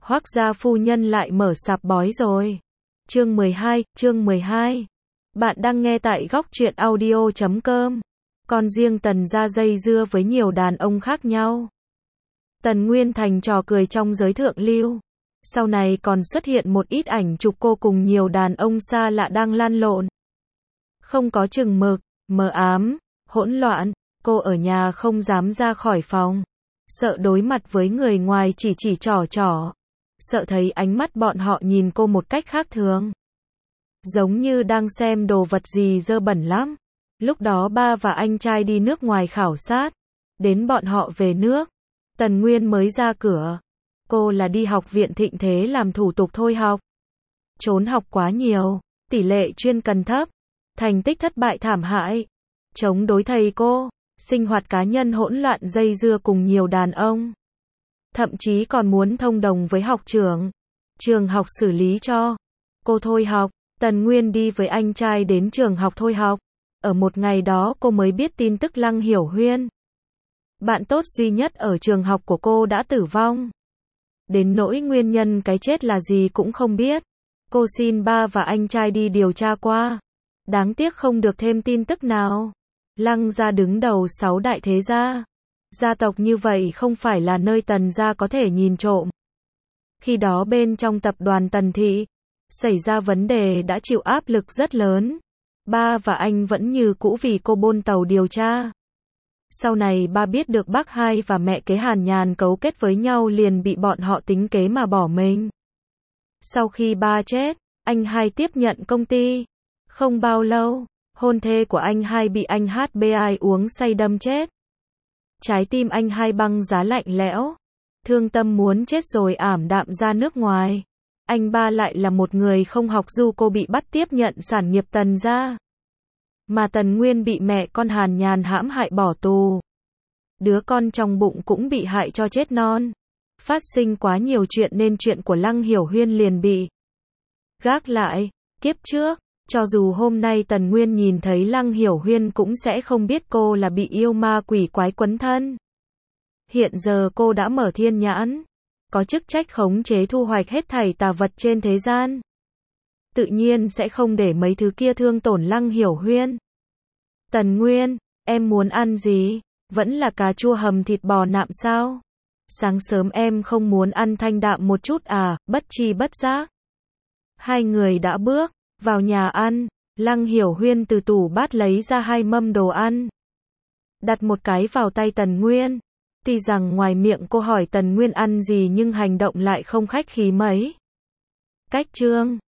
Hoác gia phu nhân lại mở sạp bói rồi. Chương 12. Bạn đang nghe tại góc truyện audio.com. Còn riêng Tần gia dây dưa với nhiều đàn ông khác nhau. Tần Nguyên thành trò cười trong giới thượng lưu. Sau này còn xuất hiện một ít ảnh chụp cô cùng nhiều đàn ông xa lạ đang lăn lộn. Không có chừng mực, mờ ám, hỗn loạn, cô ở nhà không dám ra khỏi phòng. Sợ đối mặt với người ngoài chỉ trỏ. Sợ thấy ánh mắt bọn họ nhìn cô một cách khác thường. Giống như đang xem đồ vật gì dơ bẩn lắm. Lúc đó ba và anh trai đi nước ngoài khảo sát. Đến bọn họ về nước. Tần Nguyên mới ra cửa. Cô là đi học viện Thịnh Thế làm thủ tục thôi học. Trốn học quá nhiều. Tỷ lệ chuyên cần thấp. Thành tích thất bại thảm hại. Chống đối thầy cô. Sinh hoạt cá nhân hỗn loạn dây dưa cùng nhiều đàn ông. Thậm chí còn muốn thông đồng với học trưởng. Trường học xử lý cho cô thôi học. Tần Nguyên đi với anh trai đến trường học thôi học. Ở một ngày đó cô mới biết tin tức Lăng Hiểu Huyên, bạn tốt duy nhất ở trường học của cô đã tử vong. Đến nỗi nguyên nhân cái chết là gì cũng không biết. Cô xin ba và anh trai đi điều tra qua. Đáng tiếc không được thêm tin tức nào. Lăng gia đứng đầu 6 đại thế gia. Gia tộc như vậy không phải là nơi Tần gia có thể nhìn trộm. Khi đó bên trong tập đoàn Tần Thị, xảy ra vấn đề đã chịu áp lực rất lớn. Ba và anh vẫn như cũ vì cô bôn tàu điều tra. Sau này ba biết được bác hai và mẹ kế Hàn Nhàn cấu kết với nhau liền bị bọn họ tính kế mà bỏ mình. Sau khi ba chết, anh hai tiếp nhận công ty. Không bao lâu, hôn thê của anh hai bị anh HBI uống say đâm chết. Trái tim anh hai băng giá lạnh lẽo. Thương tâm muốn chết rồi ảm đạm ra nước ngoài. Anh ba lại là một người không học du, cô bị bắt tiếp nhận sản nghiệp Tần gia. Mà Tần Nguyên bị mẹ con Hàn Nhàn hãm hại bỏ tù. Đứa con trong bụng cũng bị hại cho chết non. Phát sinh quá nhiều chuyện nên chuyện của Lăng Hiểu Huyên liền bị gác lại. Kiếp trước, cho dù hôm nay Tần Nguyên nhìn thấy Lăng Hiểu Huyên cũng sẽ không biết cô là bị yêu ma quỷ quái quấn thân. Hiện giờ cô đã mở thiên nhãn, có chức trách khống chế thu hoạch hết thảy tà vật trên thế gian. Tự nhiên sẽ không để mấy thứ kia thương tổn Lăng Hiểu Huyên. Tần Nguyên, em muốn ăn gì? Vẫn là cà chua hầm thịt bò nạm sao? Sáng sớm em không muốn ăn thanh đạm một chút à? Bất tri bất giác. Hai người đã bước vào nhà ăn. Lăng Hiểu Huyên từ tủ bát lấy ra 2 mâm đồ ăn. Đặt một cái vào tay Tần Nguyên. Tuy rằng ngoài miệng cô hỏi Tần Nguyên ăn gì nhưng hành động lại không khách khí mấy. Cách trương,